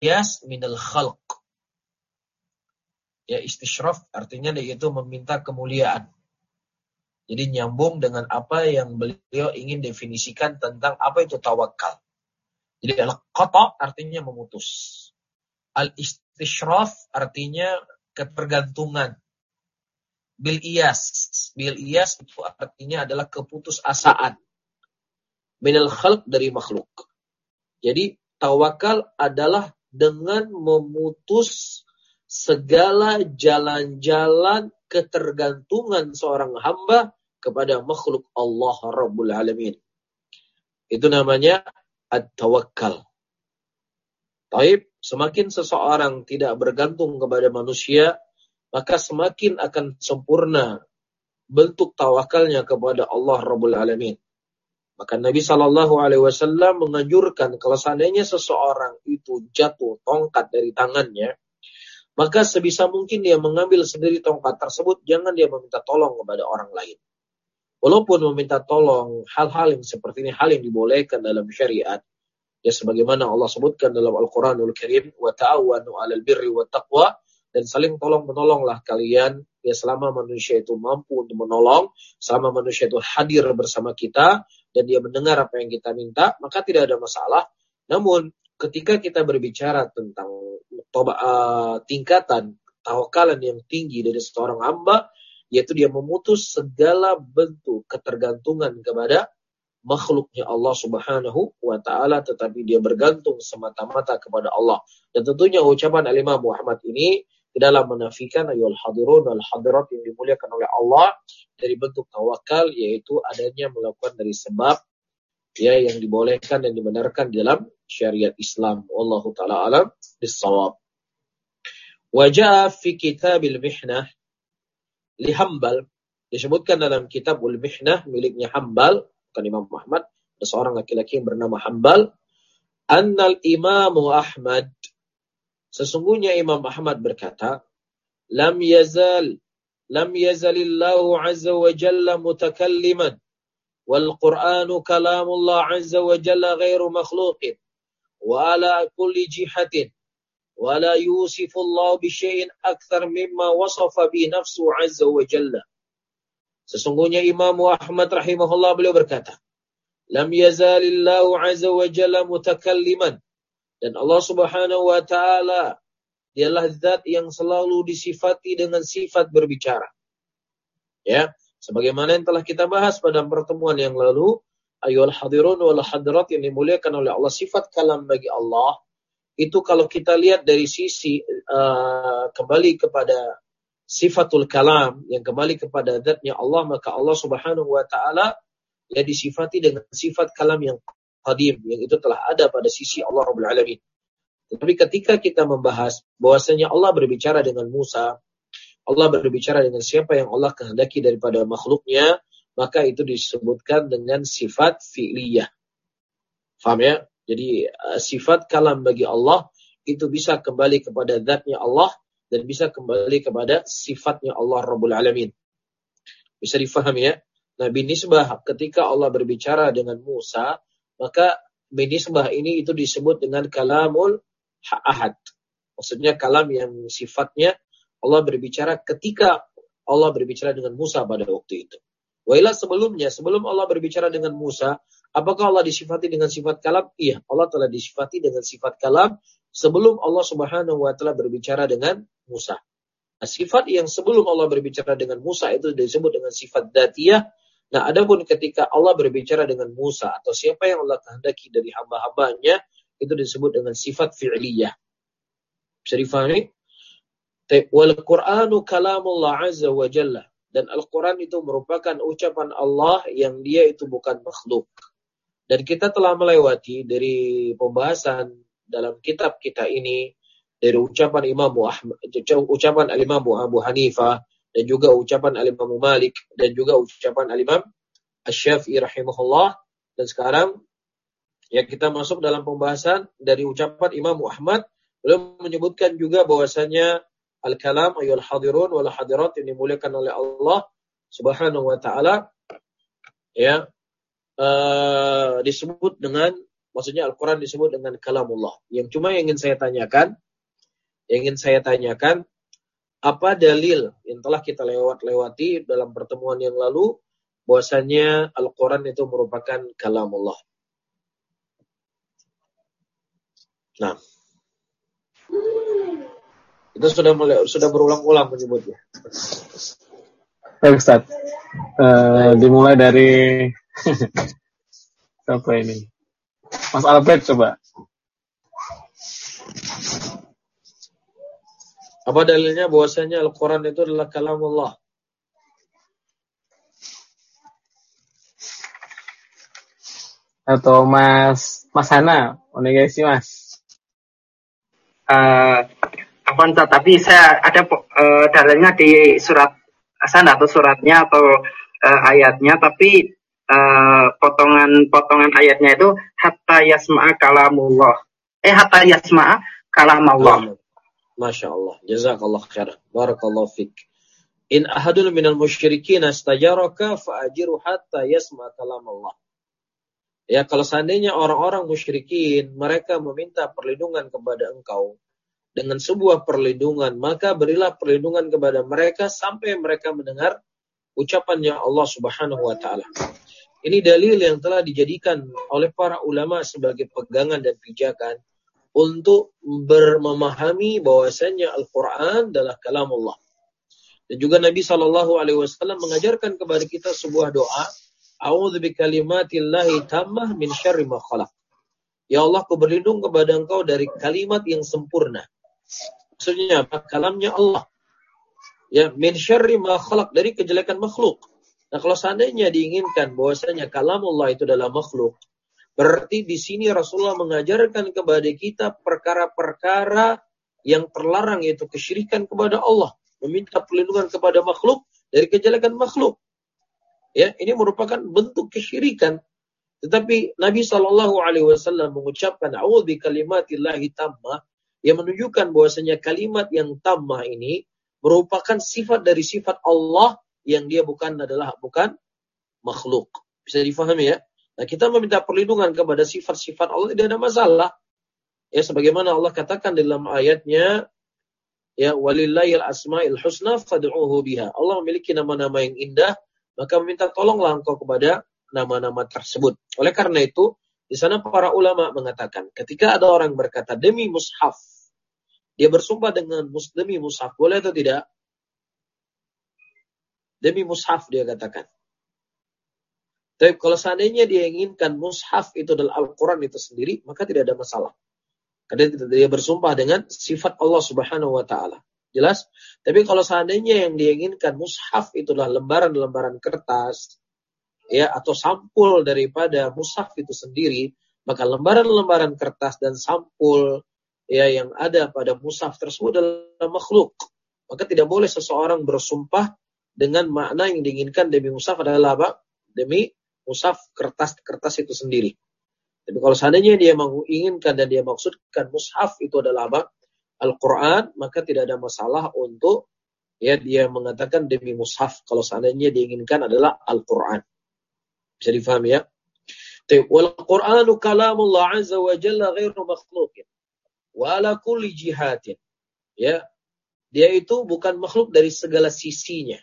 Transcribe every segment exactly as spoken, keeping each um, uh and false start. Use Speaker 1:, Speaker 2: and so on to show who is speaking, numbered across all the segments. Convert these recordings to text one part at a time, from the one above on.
Speaker 1: iyas minal khalq. Ya, istisyraf artinya yaitu meminta kemuliaan. Jadi nyambung dengan apa yang beliau ingin definisikan tentang apa itu tawakal. Jadi al-qata artinya memutus. Al-istisyraf artinya ketergantungan. Bil iyas. Bil iyas itu artinya adalah keputusasaan. Minal khalq dari makhluk. Jadi tawakal adalah dengan memutus segala jalan-jalan ketergantungan seorang hamba kepada makhluk Allah Rabbul Alamin. Itu namanya at-tawakkal. Taib, semakin seseorang tidak bergantung kepada manusia, maka semakin akan sempurna bentuk tawakalnya kepada Allah Rabbul Alamin. Maka Nabi Shallallahu Alaihi Wasallam menganjurkan kalau seandainya seseorang itu jatuh tongkat dari tangannya, maka sebisa mungkin dia mengambil sendiri tongkat tersebut, jangan dia meminta tolong kepada orang lain. Walaupun meminta tolong hal-hal yang seperti ini, hal yang dibolehkan dalam syariat. Ya sebagaimana Allah sebutkan dalam Al-Quranul Karim, wa ta'awanu 'alal birri wat taqwa, dan saling tolong-menolonglah kalian ya selama manusia itu mampu untuk menolong, selama manusia itu hadir bersama kita dan dia mendengar apa yang kita minta, maka tidak ada masalah. Namun ketika kita berbicara tentang toba, uh, tingkatan tawakalan yang tinggi dari seorang hamba, yaitu dia memutus segala bentuk ketergantungan kepada makhluknya Allah Subhanahu wa Ta'ala, tetapi dia bergantung semata-mata kepada Allah. Dan tentunya ucapan Al-Imam Muhammad ini tidaklah menafikan ayyuhal hadirun wal hadirat yang dimuliakan oleh Allah dari bentuk tawakal, yaitu adanya melakukan dari sebab ya yang dibolehkan dan dibenarkan dalam syariat Islam. Wallahu ta'ala alam bis-shawab. Wa jaa fi kitabil mihnah li Hambal, disebutkan dalam kitabul mihnah miliknya Hambal, bukan Imam Muhammad, ada seorang laki-laki yang bernama Hambal, annal imamu Ahmad, sesungguhnya Imam Ahmad berkata, lam yazal lam yazalillahu azza wa jalla mutakalliman wal Qur'anu kalamullah azza wa jalla ghairu makhluqin wa ala kulli jihatin wa la yusifullahu bi syai'in akthar mimma wasafa bi nafsu azza wa jalla. Sesungguhnya Imam Ahmad rahimahullah beliau berkata, lam yazalillahu azza wa jalla mutakalliman, dan Allah Subhanahu wa ta'ala dialah zat yang selalu disifati dengan sifat berbicara. Ya, sebagaimana yang telah kita bahas pada pertemuan yang lalu, ayyuhal hadirun wal hadirat yang dimuliakan oleh Allah, sifat kalam bagi Allah itu kalau kita lihat dari sisi uh, kembali kepada sifatul kalam yang kembali kepada zatnya Allah, maka Allah Subhanahu wa ta'ala ya disifati dengan sifat kalam yang qadim, yang itu telah ada pada sisi Allah Rabbul Alamin. Tetapi ketika kita membahas bahwasanya Allah berbicara dengan Musa, Allah berbicara dengan siapa yang Allah kehendaki daripada makhluknya, maka itu disebutkan dengan sifat fi'liyah. Faham ya? Jadi sifat kalam bagi Allah itu bisa kembali kepada zatnya Allah dan bisa kembali kepada sifatnya Allah Rabbul Alamin. Bisa difahami ya? Nah, binisbah ketika Allah berbicara dengan Musa, maka binisbah ini itu disebut dengan kalamul ahad. Maksudnya kalam yang sifatnya Allah berbicara ketika Allah berbicara dengan Musa pada waktu itu. Wailah sebelumnya, sebelum Allah berbicara dengan Musa, apakah Allah disifati dengan sifat kalam? Iya, Allah telah disifati dengan sifat kalam sebelum Allah Subhanahu wa ta'ala berbicara dengan Musa. Nah, sifat yang sebelum Allah berbicara dengan Musa itu disebut dengan sifat dzatiyah. Nah, adapun ketika Allah berbicara dengan Musa atau siapa yang Allah kehendaki dari hamba-hambanya, itu disebut dengan sifat fi'liyah. Bisa difahami? Wal Qur'anu kalamullah azza wa jalla. Dan Al-Quran itu merupakan ucapan Allah yang dia itu bukan makhluk. Dan kita telah melewati dari pembahasan dalam kitab kita ini, dari ucapan Imam Ahmad, ucapan Al-Imam Abu Hanifah, dan juga ucapan Al-Imam Malik, dan juga ucapan Al-Imam Asy-Syafi'i rahimahullah. Dan sekarang ya kita masuk dalam pembahasan dari ucapan Imam Ahmad. Beliau menyebutkan juga bahwasanya al-kalam ayyul hadirun wal hadirat yang dimuliakan oleh Allah Subhanahu wa ta'ala ya uh, disebut dengan Maksudnya Al-Quran disebut dengan kalamullah. Yang cuma yang ingin saya tanyakan, yang ingin saya tanyakan, apa dalil yang telah kita lewat-lewati dalam pertemuan yang lalu, bahwasanya Al-Quran itu merupakan kalamullah. Nah, itu sudah mulai, sudah berulang-ulang menyebutnya.
Speaker 2: Baik Ustaz, uh, dimulai dari apa ini? Mas Albert coba.
Speaker 1: Apa dalilnya bahwasanya Al-Quran itu adalah kalamullah?
Speaker 2: Atau Mas Mas Hana, onegaisi Mas.
Speaker 3: Uh, apa entah, tapi saya ada uh, dalilnya di surat Hasan atau suratnya atau uh, ayatnya, tapi uh, potongan-potongan ayatnya itu hatta yasma'a kalamullah. Eh hatta yasma'a kalamullah.
Speaker 1: Masya Allah, jazakallah khair, barakallahu fik. In ahadun minal musyrikin astajaraka fa'ajiru hatta yasma'a kalamullah. Ya, kalau seandainya orang-orang musyrikin mereka meminta perlindungan kepada engkau dengan sebuah perlindungan, maka berilah perlindungan kepada mereka sampai mereka mendengar ucapannya Allah Subhanahu wa taala. Ini dalil yang telah dijadikan oleh para ulama sebagai pegangan dan pijakan untuk memahami bahwasanya Al-Quran adalah kalamullah. Dan juga Nabi shallallahu alaihi wasallam mengajarkan kepada kita sebuah doa, A'udzu bikalimatillahi tammah min syarri ma khalaq. Ya Allah, aku berlindung kepada engkau dari kalimat yang sempurna. Maksudnya apa? Kalamnya Allah. Ya, min syarri ma khalaq, dari kejelekan makhluk. Nah, kalau seandainya diinginkan bahwasanya kalamullah itu adalah makhluk, berarti di sini Rasulullah mengajarkan kepada kita perkara-perkara yang terlarang, yaitu kesyirikan kepada Allah, meminta perlindungan kepada makhluk dari kejelekan makhluk. Ya, ini merupakan bentuk kesyirikan. Tetapi Nabi shallallahu alaihi wasallam mengucapkan a'udzu bikalimatillahi tammah, yang menunjukkan bahwasanya kalimat yang tammah ini merupakan sifat dari sifat Allah yang dia bukan adalah bukan makhluk. Bisa difahami ya? Nah, kita meminta perlindungan kepada sifat-sifat Allah tidak ada masalah. Ya, sebagaimana Allah katakan dalam ayatnya, ya walillahil asmaul husna fad'uuhu biha. Allah memiliki nama-nama yang indah, maka meminta tolonglah engkau kepada nama-nama tersebut. Oleh karena itu, di sana para ulama mengatakan, ketika ada orang berkata demi mushaf, dia bersumpah dengan mus, demi mushaf, boleh atau tidak? Demi mushaf dia katakan. Tapi kalau seandainya dia inginkan mushaf itu adalah Al-Quran itu sendiri, maka tidak ada masalah. Karena dia bersumpah dengan sifat Allah Subhanahu wa taala. Jelas? Tapi kalau seandainya yang dia inginkan mushaf itu adalah lembaran-lembaran kertas, ya, atau sampul daripada mushaf itu sendiri, maka lembaran-lembaran kertas dan sampul ya yang ada pada mushaf tersebut adalah makhluk. Maka tidak boleh seseorang bersumpah dengan makna yang diinginkan demi mushaf adalah apa? Demi mushaf kertas-kertas itu sendiri. Tapi kalau seandainya dia menginginkan dan dia maksudkan mushaf itu adalah apa? Al-Quran, maka tidak ada masalah untuk ya dia mengatakan demi mushaf kalau seandainya diinginkan adalah Al-Quran. Bisa difahami ya? Wal Qur'anu kalamullah azza wa jalla ghairu makhluqin wa ala kulli jihatin. Ya, dia itu bukan makhluk dari segala sisinya.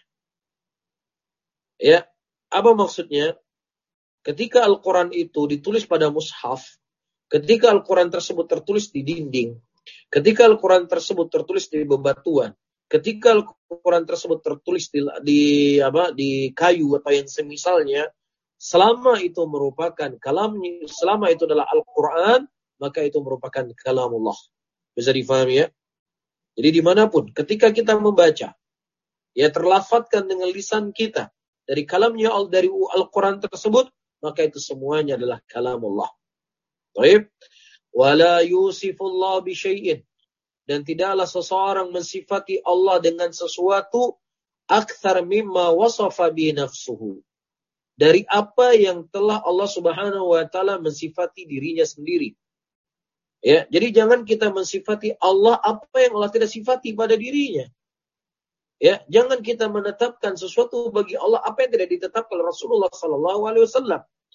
Speaker 1: Ya, apa maksudnya? Ketika Al-Quran itu ditulis pada mushaf, ketika Al-Quran tersebut tertulis di dinding, ketika Al-Quran tersebut tertulis di bebatuan, ketika Al-Quran tersebut tertulis di, di apa di kayu atau yang semisalnya, selama itu merupakan kalamnya, selama itu adalah Al-Quran, maka itu merupakan kalamullah. Bisa difahami ya? Jadi dimanapun, ketika kita membaca, ya terlafadzkan dengan lisan kita dari kalamnya dari Al-Quran tersebut, maka itu semuanya adalah kalamullah. Baik. Wala yusifullah bi syai'in, dan tidaklah seseorang mensifati Allah dengan sesuatu akthar mimma wasafa bi nafsuhu, dari apa yang telah Allah Subhanahu wa taala mensifati dirinya sendiri. Ya, jadi jangan kita mensifati Allah apa yang Allah tidak sifati pada dirinya. Ya, jangan kita menetapkan sesuatu bagi Allah apa yang tidak ditetapkan oleh Rasulullah sallallahu alaihi wasallam.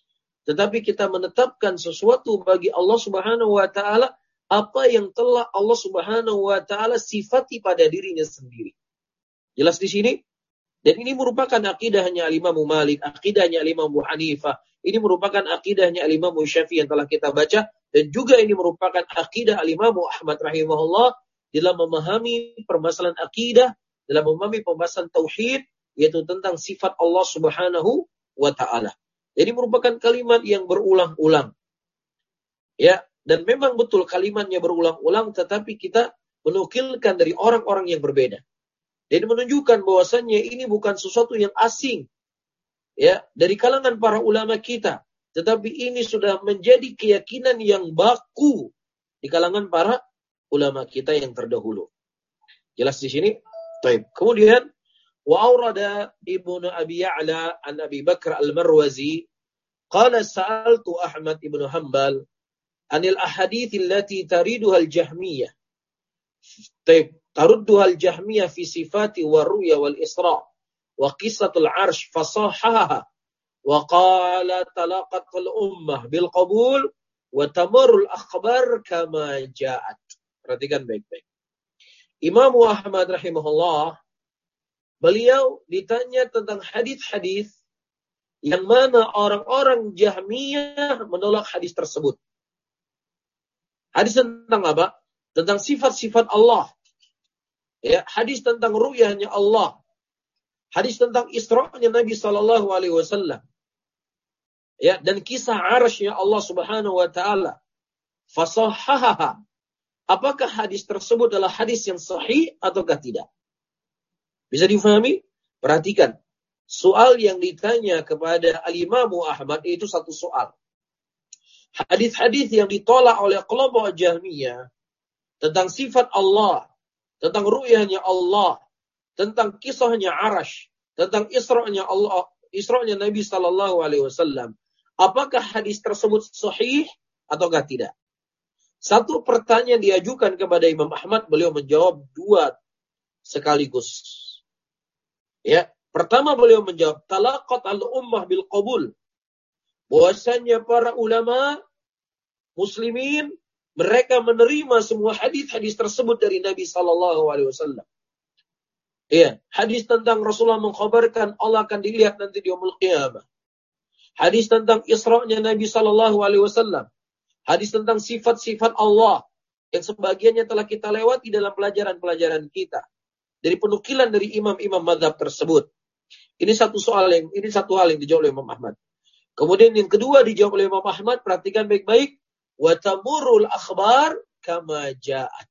Speaker 1: tetapi kita menetapkan sesuatu bagi Allah Subhanahu wa taala apa yang telah Allah Subhanahu wa taala sifati pada dirinya sendiri. Jelas di sini? Dan ini merupakan akidahnya Imam Malik, akidahnya Imam Abu Hanifah, ini merupakan akidahnya Imam Syafi'i yang telah kita baca, dan juga ini merupakan akidah Imam Ahmad rahimahullah dalam memahami permasalahan akidah, dalam memahami pembahasan tauhid, yaitu tentang sifat Allah Subhanahu wa taala. Jadi merupakan kalimat yang berulang-ulang. Ya, dan memang betul kalimatnya berulang-ulang, tetapi kita menukilkan dari orang-orang yang berbeda. Dan menunjukkan bahwasannya ini bukan sesuatu yang asing, ya, dari kalangan para ulama kita, tetapi ini sudah menjadi keyakinan yang baku di kalangan para ulama kita yang terdahulu. Jelas di sini? Baik. Kemudian wa aurada Ibnu Abi Ya'la an Abi Bakr al-Marwazi qala sa'altu Ahmad ibnu Hanbal anil ahadits allati tariduha al-Jahmiyah. Baik. Tarudduha al-Jahmiyah fi sifati wa ru'ya wal isra' wa qissatul arsh fasahaha wa qala talaqatul ummah bil qabul wa tamarrul akhbar kama ja'at. Perhatikan baik-baik. Imam Ahmad rahimahullah, beliau ditanya tentang hadis-hadis yang mana orang-orang Jahmiyah menolak hadis tersebut. Hadis tentang apa? Tentang sifat-sifat Allah. Ya, hadis tentang ru'yahnya Allah. Hadis tentang Isra'nya Nabi sallallahu alaihi wasallam. Ya, dan kisah arasy-nya Allah Subhanahu wa taala. Fasahaha. Apakah hadis tersebut adalah hadis yang sahih ataukah tidak? Bisa difahami? Perhatikan. Soal yang ditanya kepada Al-Imam Ahmad itu satu soal. Hadis-hadis yang ditolak oleh kelompok Jahmiyah tentang sifat Allah, tentang ru'yahnya Allah, tentang kisahnya Arash, tentang Isra'nya Allah, Isra'nya Nabi sallallahu alaihi wasallam. Apakah hadis tersebut sahih ataukah tidak? Satu pertanyaan diajukan kepada Imam Ahmad, beliau menjawab dua sekaligus. Ya, pertama beliau menjawab talaqat al-ummah bil qabul. Bahwasanya para ulama muslimin mereka menerima semua hadis-hadis tersebut dari Nabi sallallahu alaihi wasallam. Iya, hadis tentang Rasulullah mengkhabarkan Allah akan dilihat nanti di yaumul qiyamah. Hadis tentang Isra'nya Nabi sallallahu alaihi wasallam. Hadis tentang sifat-sifat Allah yang sebagiannya telah kita lewati dalam pelajaran-pelajaran kita dari penukilan dari imam-imam mazhab tersebut. Ini satu soal yang ini satu hal yang dijawab oleh Imam Ahmad. Kemudian yang kedua dijawab oleh Imam Ahmad, perhatikan baik-baik, wa tamurul akhbar kama ja'at.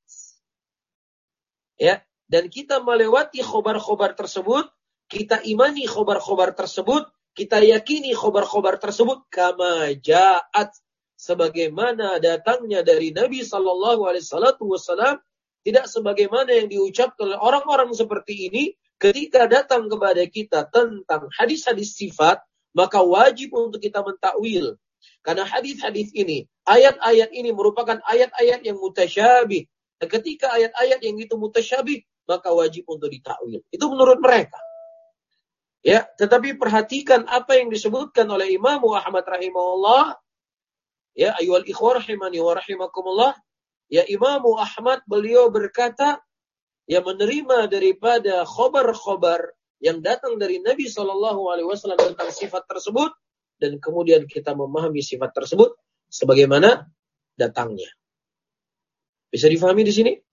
Speaker 1: Ya, dan kita melewati khobar-khobar tersebut, kita imani khobar-khobar tersebut, kita yakini khobar-khobar tersebut kama ja'at, sebagaimana datangnya dari Nabi sallallahu alaihi wasallam, tidak sebagaimana yang diucapkan oleh orang-orang seperti ini ketika datang kepada kita tentang hadis-hadis sifat, maka wajib untuk kita mentakwil. Karena hadis-hadis ini, ayat-ayat ini merupakan ayat-ayat yang mutasyabih. Dan ketika ayat-ayat yang itu mutasyabih, maka wajib untuk ditakwil. Itu menurut mereka. Ya, tetapi perhatikan apa yang disebutkan oleh Imam Ahmad rahimahullah. Ya, ayyuhal ikhwah rahimani wa rahimakumullah. Ya, Imam Ahmad beliau berkata, yang menerima daripada khobar-khobar yang datang dari Nabi sallallahu alaihi wasallam tentang sifat tersebut, dan kemudian kita memahami sifat tersebut sebagaimana datangnya. Bisa difahami di sini?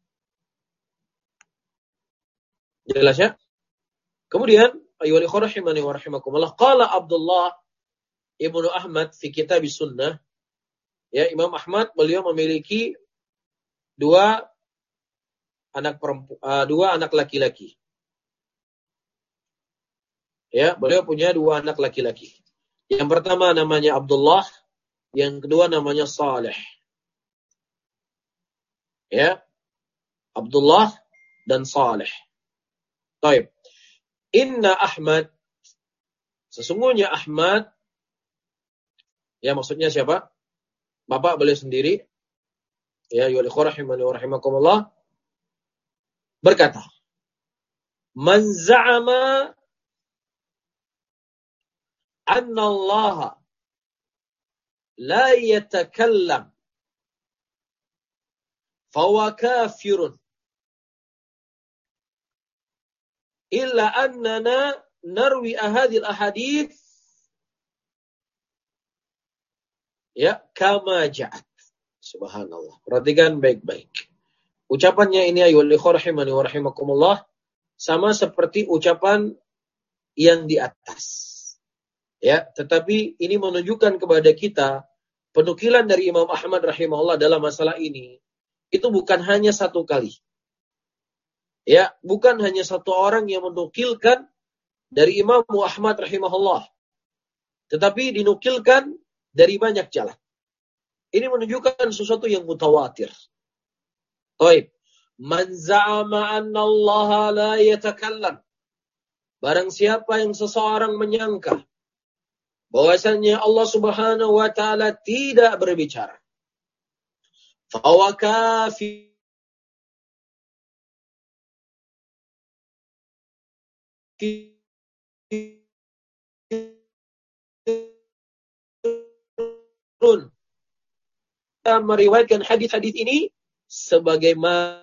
Speaker 1: Jelas ya? Kemudian, ayyuhal ikhwah rahimani wa rahimakumullah, qala Abdullah Ibnu Ahmad fi kitab sunnah. Ya, Imam Ahmad beliau memiliki dua anak perempuan, uh, dua anak laki-laki. Ya, beliau punya dua anak laki-laki. Yang pertama namanya Abdullah, yang kedua namanya Saleh. Ya, Abdullah dan Saleh. Baik. Inna Ahmad, sesungguhnya Ahmad, ya maksudnya siapa? Bapak beliau sendiri, ya ayyuhal rahimani wa rahimakumullah, berkata, man za'ama anna Allah la yatakallam fahuwa kafirun illa annana narwi ahadil ahadith ya kama ja'at. Subhanallah. Perhatikan baik-baik. Ucapannya ini ayyuhal ikhwah rahimani wa rahimakumullah sama seperti ucapan yang di atas. Ya, tetapi ini menunjukkan kepada kita penukilan dari Imam Ahmad rahimahullah dalam masalah ini itu bukan hanya satu kali. Ya, bukan hanya satu orang yang menukilkan dari Imam Ahmad rahimahullah. Tetapi dinukilkan dari banyak jalan. Ini menunjukkan sesuatu yang mutawatir. Baik. Man za'ama anna Allah la yatakallam. Barang siapa yang seseorang menyangka bahwasanya Allah Subhanahu wa taala tidak berbicara. Fa huwa kafir. Kita meriwayatkan hadis-hadis ini sebagaimana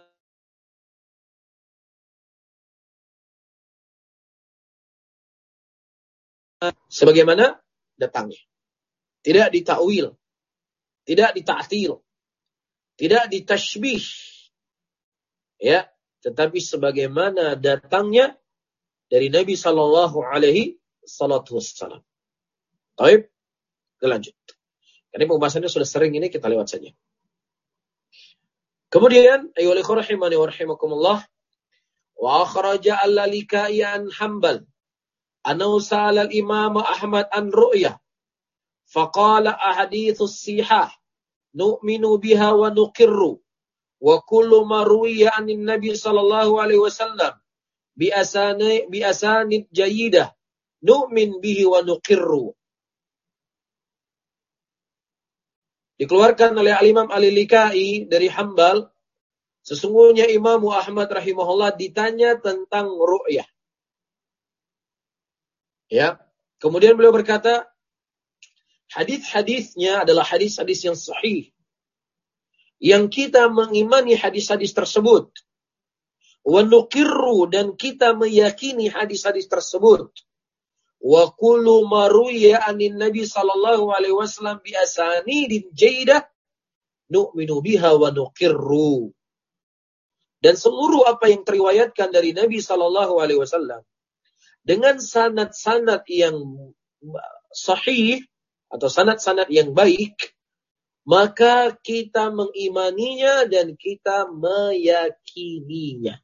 Speaker 1: sebagaimana datangnya. Tidak ditakwil, tidak dita'til, tidak ditashbih. Ya, tetapi sebagaimana datangnya dari Nabi sallallahu alaihi wasallam. Baik, kita lanjut. Karena pembahasannya sudah sering ini, kita lewat saja. Kemudian, ayyuhal ikhwah rahimani wa rahimakumullah, wa akhraja al-Lalikai an Hanbal, annahu sa'ala al-Imam Ahmad an ru'yah, faqala ahadithus sihah, nu'minu biha wa nuqirru, wa kullu ma ruwiya anin Nabi sallallahu alaihi wasallam bi asani bi asanid jayidah, nu'min bihi wa nuqirru. Dikeluarkan oleh Al-Imam Al-Lalikai dari Hanbal, sesungguhnya Imam Ahmad rahimahullah ditanya tentang ru'yah. Ya, kemudian beliau berkata, hadis-hadisnya adalah hadis-hadis yang sahih. Yang kita mengimani hadis-hadis tersebut. Wa nuqirru, dan kita meyakini hadis-hadis tersebut. Wa kullu ma ruwiya anin Nabi sallallahu alaihi wasallam bi asanidin jayyidah nu'minu biha wa nuqirru. Dan seluruh apa yang teriwayatkan dari Nabi sallallahu alaihi wasallam dengan sanad-sanad yang sahih atau sanad-sanad yang baik, maka kita mengimaninya dan kita meyakininya.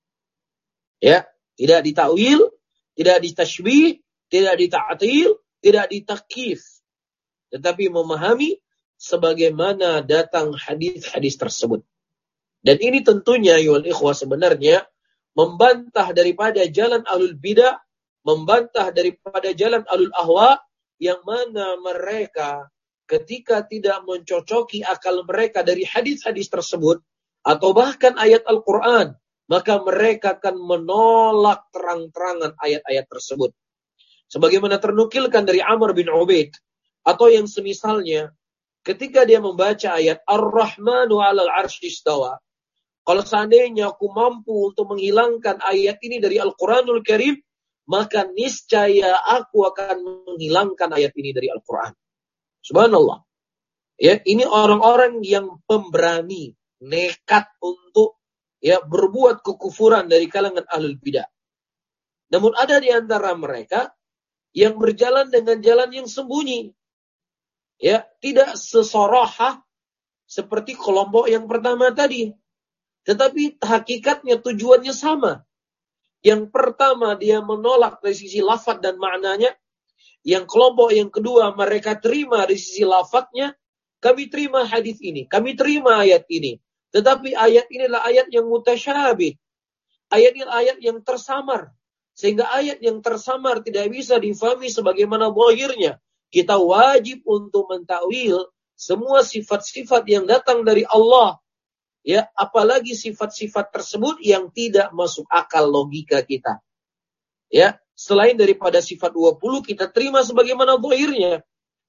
Speaker 1: Ya, tidak ditakwil, tidak ditashbih, tidak dita'til, tidak ditakif, tetapi memahami sebagaimana datang hadis-hadis tersebut. Dan ini tentunya ayyuhal ikhwah sebenarnya membantah daripada jalan ahlul bidah, membantah daripada jalan ahlul ahwa, yang mana mereka ketika tidak mencocoki akal mereka dari hadis-hadis tersebut atau bahkan ayat Al-Quran, maka mereka akan menolak terang-terangan ayat-ayat tersebut. Sebagaimana ternukilkan dari Amr bin Ubaid atau yang semisalnya, ketika dia membaca ayat Ar-Rahmanu 'alal 'arsy istawa, kalau seandainya aku mampu untuk menghilangkan ayat ini dari Al-Quranul Karim, maka niscaya aku akan menghilangkan ayat ini dari Al-Quran. Subhanallah. Ya, ini orang-orang yang pemberani, nekat untuk ya berbuat kekufuran dari kalangan ahlul bidah. Namun ada di antara mereka yang berjalan dengan jalan yang sembunyi. Ya, tidak sesorahah seperti kelompok yang pertama tadi. Tetapi hakikatnya tujuannya sama. Yang pertama dia menolak dari sisi lafaz dan maknanya. Yang kelompok yang kedua mereka terima dari sisi lafaznya. Kami terima hadis ini, kami terima ayat ini. Tetapi ayat ini adalah ayat yang mutasyabih. Ayat ini ayat yang tersamar. Sehingga ayat yang tersamar tidak bisa difahami sebagaimana zahirnya. Kita wajib untuk mentakwil semua sifat-sifat yang datang dari Allah. Ya, apalagi sifat-sifat tersebut yang tidak masuk akal logika kita. Ya, selain daripada sifat dua puluh kita terima sebagaimana zahirnya.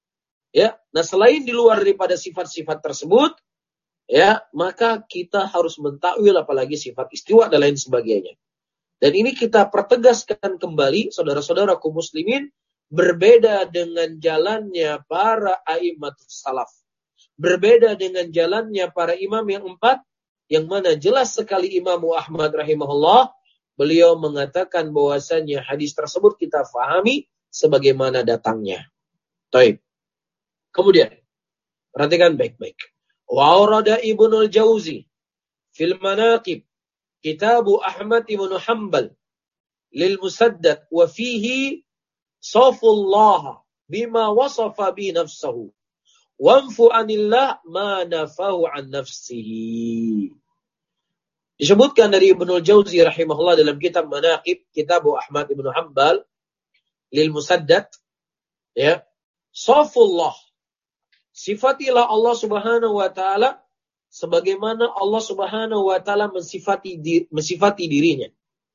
Speaker 1: Ya, nah selain di luar daripada sifat-sifat tersebut, ya, maka kita harus mentakwil apalagi sifat istiwa dan lain sebagainya. Dan ini kita pertegaskan kembali, saudara-saudaraku muslimin, berbeda dengan jalannya para a'immatus salaf. Berbeda dengan jalannya para imam yang empat, yang mana jelas sekali Imam Ahmad rahimahullah, beliau mengatakan bahwasanya hadis tersebut kita fahami sebagaimana datangnya. Taib. Kemudian, perhatikan baik-baik. Wa'urada Ibnul Jauzi fil Manaqib Kitabu Ahmad ibn Hanbal lil Musaddad wa fihi safullah bima wasafa bi nafsuhu wanfu anillah ma nafahu an nafsihi. Disebutkan dari Ibnul Jauzi rahimahullah dalam kitab Manaqib Kitabu Ahmad ibn Hanbal lil Musaddad, ya, safullah, sifatilah Allah Subhanahu wa taala sebagaimana Allah Subhanahu wa taala mensifati mensifati dirinya.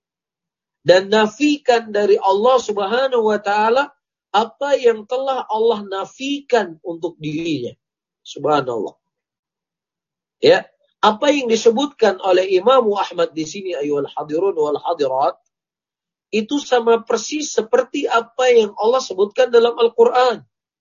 Speaker 1: Dan nafikan dari Allah Subhanahu wa taala apa yang telah Allah nafikan untuk dirinya. Subhanallah. Ya, apa yang disebutkan oleh Imam Ahmad di sini ayyuhal hadirun wal hadirat itu sama persis seperti apa yang Allah sebutkan dalam Al-Qur'an.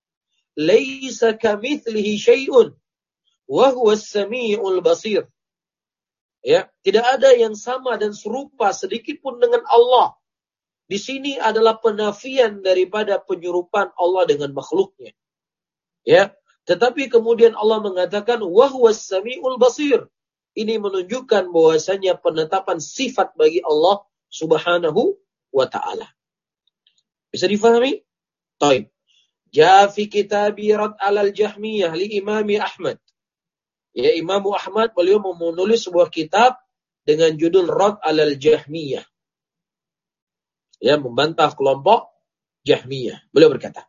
Speaker 1: Laisa kamitslihi syai'un wa huwas samiul basir. Ya, tidak ada yang sama dan serupa sedikit pun dengan Allah. Di sini adalah penafian daripada penyerupan Allah dengan makhluknya. Ya, tetapi kemudian Allah mengatakan wa huwas samiul basir. Ini menunjukkan bahwasanya penetapan sifat bagi Allah Subhanahu wa taala. Bisa difahami? Taib. Ja fi kitabi Rad alal Jahmiyah li Imam Ahmad. Ya, Imam Ahmad beliau menulis sebuah kitab dengan judul Rad alal Jahmiyah. Ya, membantah kelompok Jahmiyah. Beliau berkata,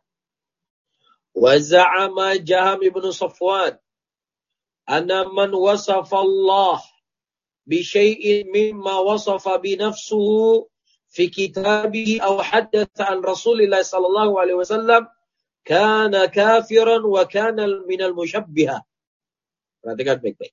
Speaker 1: wa za'ama Jaham ibn Safwan anna man wasafa Allah bi syai'in mimma wasafa bi nafsuhu fi kitabihi aw haddatha an Rasulillah sallallahu alaihi wasallam kana kafiran wa kana minal musyabbihah. Perhatikan baik-baik.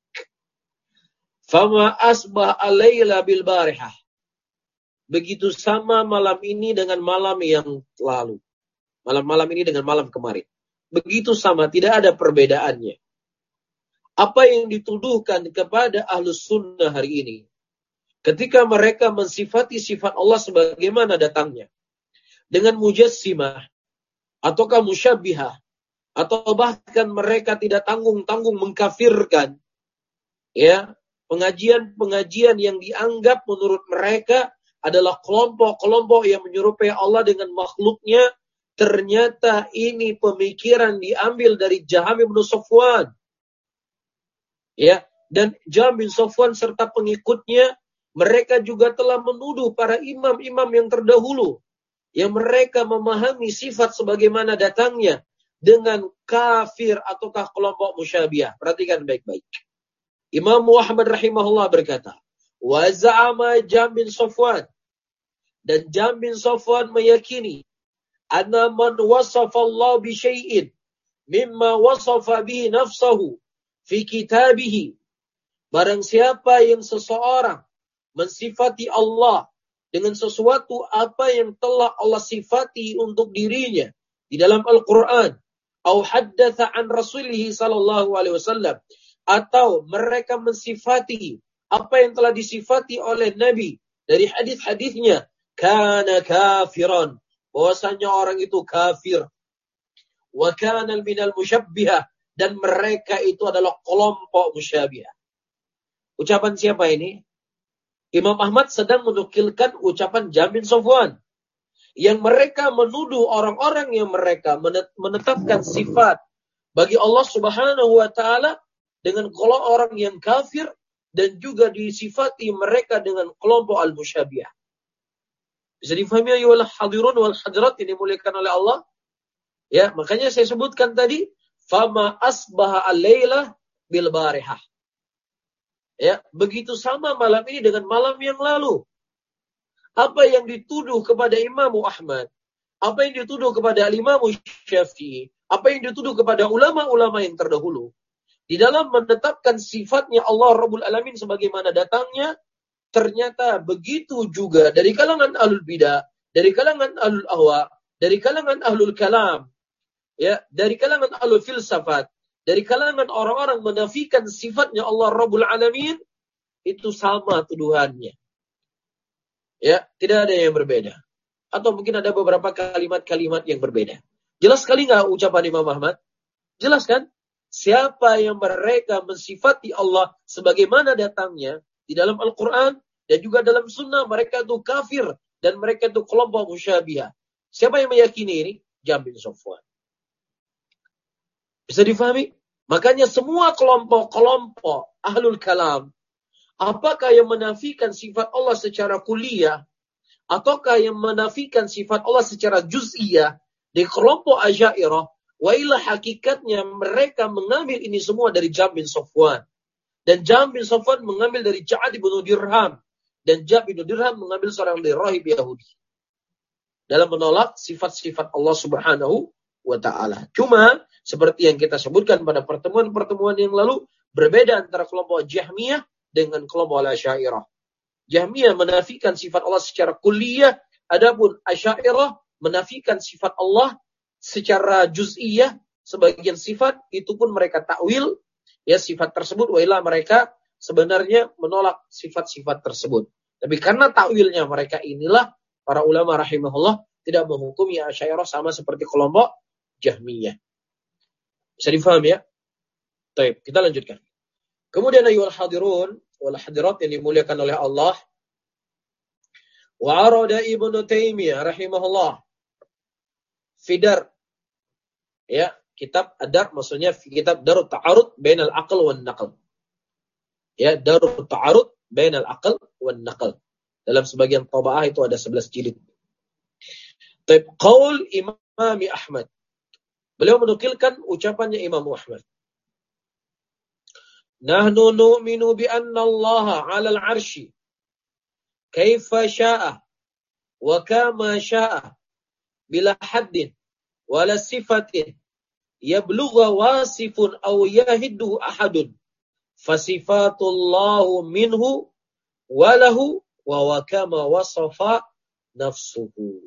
Speaker 1: Fama asbah alayla bil barihah. Begitu sama malam ini dengan malam yang lalu. Malam-malam ini dengan malam kemarin. Begitu sama, tidak ada perbedaannya. Apa yang dituduhkan kepada Ahlus Sunnah hari ini, ketika mereka mensifati sifat Allah sebagaimana datangnya, dengan mujassimah, ataukah musyabbihah, atau bahkan mereka tidak tanggung-tanggung mengkafirkan, ya, pengajian-pengajian yang dianggap menurut mereka adalah kelompok-kelompok yang menyerupai Allah dengan makhluknya, ternyata ini pemikiran diambil dari Jaham bin Safwan. Ya, dan Jaham bin Safwan serta pengikutnya, mereka juga telah menuduh para imam-imam yang terdahulu, yang mereka memahami sifat sebagaimana datangnya, dengan kafir ataukah kelompok musyabihah. Perhatikan baik-baik. Imam Ahmad rahimahullah berkata, wa za'ama Jaham bin Safwan, dan Jaham bin Safwan meyakini anna man wasafa Allah bi syai'in mimma wasafa bihi nafsahu fi kitabihi, barang siapa yang seseorang mensifati Allah dengan sesuatu apa yang telah Allah sifati untuk dirinya di dalam Al-Quran, au haddatha an Rasulih sallallahu alaihi wasallam, atau mereka mensifati apa yang telah disifati oleh Nabi dari hadis-hadisnya, kana kafiran, bahwasanya orang itu kafir, wa kana minal musyabbihah, dan mereka itu adalah kelompok musyabihah. Ucapan siapa ini? Imam Ahmad sedang menukilkan ucapan Jaham bin Safwan, yang mereka menuduh orang-orang yang mereka menetapkan sifat bagi Allah Subhanahu wa taala dengan kelompok orang yang kafir, dan juga disifati mereka dengan kelompok al-musyabihah. Bisa difahami ayyuhal hadirun wal hadirat yang dimuliakan oleh Allah? Ya, makanya saya sebutkan tadi, fama asbaha al-laila bil barihah. Ya, begitu sama malam ini dengan malam yang lalu. Apa yang dituduh kepada Imam Ahmad, apa yang dituduh kepada Imam Syafi'i, apa yang dituduh kepada ulama-ulama yang terdahulu, di dalam menetapkan sifatnya Allah Rabbul Alamin sebagaimana datangnya, ternyata begitu juga dari kalangan ahlul bidah, dari kalangan ahlul ahwa, dari kalangan ahlul kalam, ya, dari kalangan ahlul filsafat, dari kalangan orang-orang menafikan sifatnya Allah Rabbul Alamin, itu sama tuduhannya. Ya, tidak ada yang berbeda. Atau mungkin ada beberapa kalimat-kalimat yang berbeda. Jelas sekali nggak ucapan Imam Ahmad? Jelas kan? Siapa yang mereka mensifati Allah sebagaimana datangnya di dalam Al-Quran dan juga dalam sunnah, mereka itu kafir dan mereka itu kelompok musyabihah. Siapa yang meyakini ini? Jahm bin Safwan. Bisa difahami? Makanya semua kelompok-kelompok ahlul kalam, apakah yang menafikan sifat Allah secara kuliah, ataukah yang menafikan sifat Allah secara juz'iyah, di kelompok Asy'ariyah, wa ila hakikatnya mereka mengambil ini semua dari Jahm bin Safwan. Dan Jahm bin Safwan mengambil dari Ja'ad bin Dirham. Dan Ja'ad bin Dirham mengambil seorang dari rahib Yahudi. Dalam menolak sifat-sifat Allah Subhanahu wa ta'ala. Cuma, seperti yang kita sebutkan pada pertemuan-pertemuan yang lalu, berbeda antara kelompok Jahmiyah dengan kelompok Asy'ariyah. Jahmiyah menafikan sifat Allah secara kulliyah, adapun Asy'ariyah menafikan sifat Allah secara juz'iyah, sebagian sifat itu pun mereka takwil, ya sifat tersebut, wailah mereka sebenarnya menolak sifat-sifat tersebut. Tapi karena takwilnya mereka inilah, para ulama rahimahullah tidak menghukumi Asy'ariyah sama seperti kelompok Jahmiyah. Bisa difahami ya? Baik, kita lanjutkan. Kemudian ayyuhal hadirun wal hadirat yang dimuliakan oleh Allah, wa arada Ibnu Taimiyah rahimahullah fidar, ya, kitab Adar, maksudnya kitab Darut Ta'arud bainal aql wan naql. Ya, Darut Ta'arud bainal aql wan naql. Dalam sebagian tabaah itu ada sebelas jilid. Taib qaul Imam Ahmad. Beliau menukilkan ucapannya Imam Ahmad. Nahnu nu'minu bi anna Allah 'alal 'arsy kaifa syaa wa kama syaa bila haddin wala sifatin yablugha wasifun aw yahiddu ahadun fasifatullahu minhu walahu wa wakama wasafa nafsuhu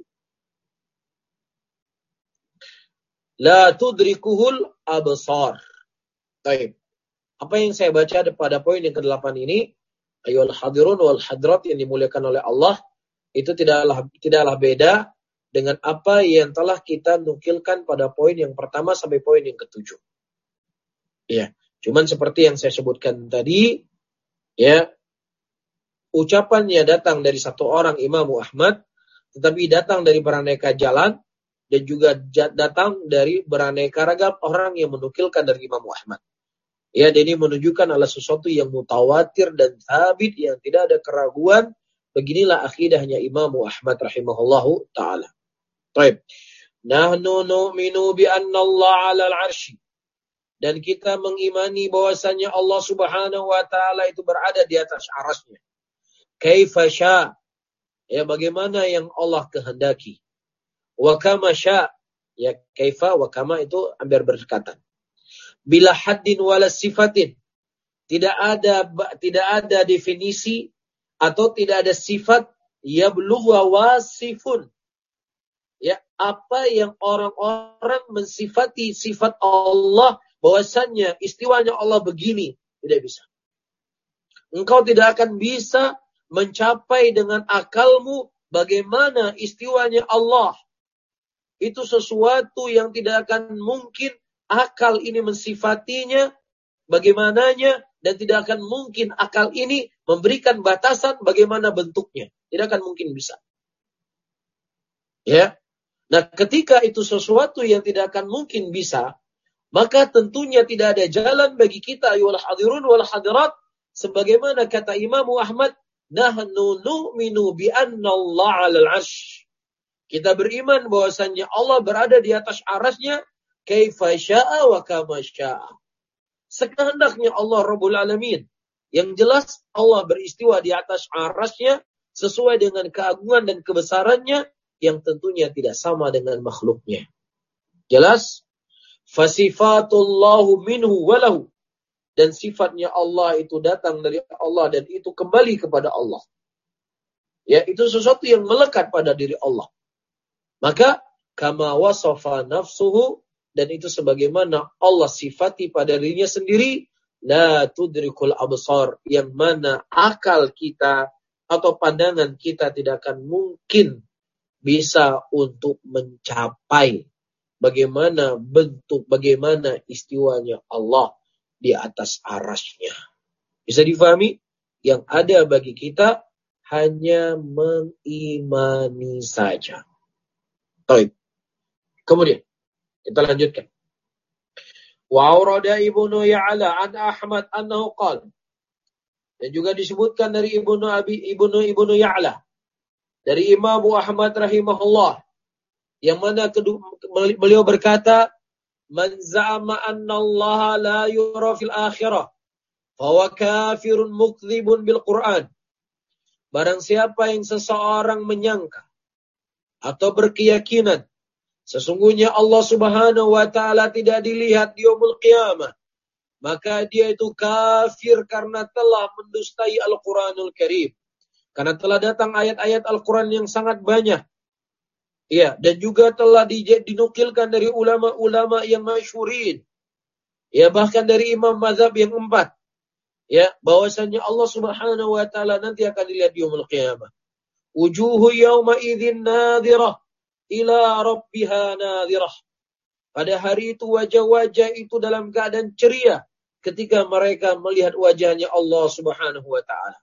Speaker 1: la tudrikuhul absar. Baik. Apa yang saya baca pada poin yang kedelapan ini, ayyuhal hadirun wal hadirat yang dimuliakan oleh Allah, itu tidaklah tidaklah beda dengan apa yang telah kita nukilkan pada poin yang pertama sampai poin yang ketujuh. Ya, cuman seperti yang saya sebutkan tadi, ya, ucapannya datang dari satu orang Imam Ahmad, tetapi datang dari beraneka jalan dan juga datang dari beraneka ragam orang yang menukilkan dari Imam Ahmad. Ya, dan ini menunjukkan adalah sesuatu yang mutawatir dan sabit yang tidak ada keraguan. Beginilah akidahnya Imam Ahmad rahimahullahu ta'ala. Baik. Nahnu nu'minu bi anna Allah 'alal 'arsy. Dan kita mengimani bahwasanya Allah Subhanahu wa taala itu berada di atas arasy-Nya. Kaifa syaa. Ya, bagaimana yang Allah kehendaki. Wa kama syaa. Ya, kaifa wa kama itu hampir berdekatan. Bila haddin wala sifatin. Tidak ada tidak ada definisi atau tidak ada sifat yablughu wasifun. Ya, apa yang orang-orang mensifati sifat Allah bahwasannya istiwanya Allah begini, tidak bisa. Engkau tidak akan bisa mencapai dengan akalmu bagaimana istiwanya Allah. Itu sesuatu yang tidak akan mungkin akal ini mensifatinya bagaimananya, dan tidak akan mungkin akal ini memberikan batasan bagaimana bentuknya. Tidak akan mungkin bisa. Ya. Nah, ketika itu sesuatu yang tidak akan mungkin bisa, maka tentunya tidak ada jalan bagi kita ayyuhal hadirun wal hadirat, sebagaimana kata Imam Ahmad, nahnu nu'minu bi anna Allah 'alal 'arsy. Kita beriman bahwasannya Allah berada di atas arasy-Nya, kaifa syaa wa kama syaa. Sekehendaknya Allah Rabbul Alamin. Yang jelas Allah beristiwa di atas arasy-Nya sesuai dengan keagungan dan kebesarannya yang tentunya tidak sama dengan makhluknya. Jelas? Fasifatullahu minhu walahu. Dan sifatnya Allah itu datang dari Allah dan itu kembali kepada Allah. Ya, itu sesuatu yang melekat pada diri Allah. Maka kama wasafa nafsuhu, dan itu sebagaimana Allah sifati pada dirinya sendiri, la tudrikul absar, yang mana akal kita atau pandangan kita tidak akan mungkin bisa untuk mencapai bagaimana bentuk, bagaimana istiwanya Allah di atas arasy-Nya. Bisa difahami? Yang ada bagi kita hanya mengimani saja. Baik. Kemudian kita lanjutkan. Wa aurada Ibnu Ya'la an Ahmad annahu qala. Dan juga disebutkan dari Ibnu Abi Ibnu Ibnu Ya'la dari Imam Abu Ahmad rahimahullah, yang mana kedua, beliau berkata, man za'ama anna Allah la yura fil akhirah fa huwa kafirun mukdzibun bil Qur'an. Barang siapa yang seseorang menyangka atau berkeyakinan sesungguhnya Allah Subhanahu wa taala tidak dilihat di yaumul qiyamah, maka dia itu kafir karena telah mendustai Al-Qur'anul Karim. Karena telah datang ayat-ayat Al-Qur'an yang sangat banyak. Ya, dan juga telah dinukilkan dari ulama-ulama yang masyhurin. Ya, bahkan dari imam mazhab yang empat. Ya, bahwasanya Allah Subhanahu wa taala nanti akan dilihat di yaumul qiyamah. Wujuhu yawma idzin nadhirah ila rabbiha nadhirah. Pada hari itu wajah-wajah itu dalam keadaan ceria ketika mereka melihat wajahnya Allah Subhanahu wa taala.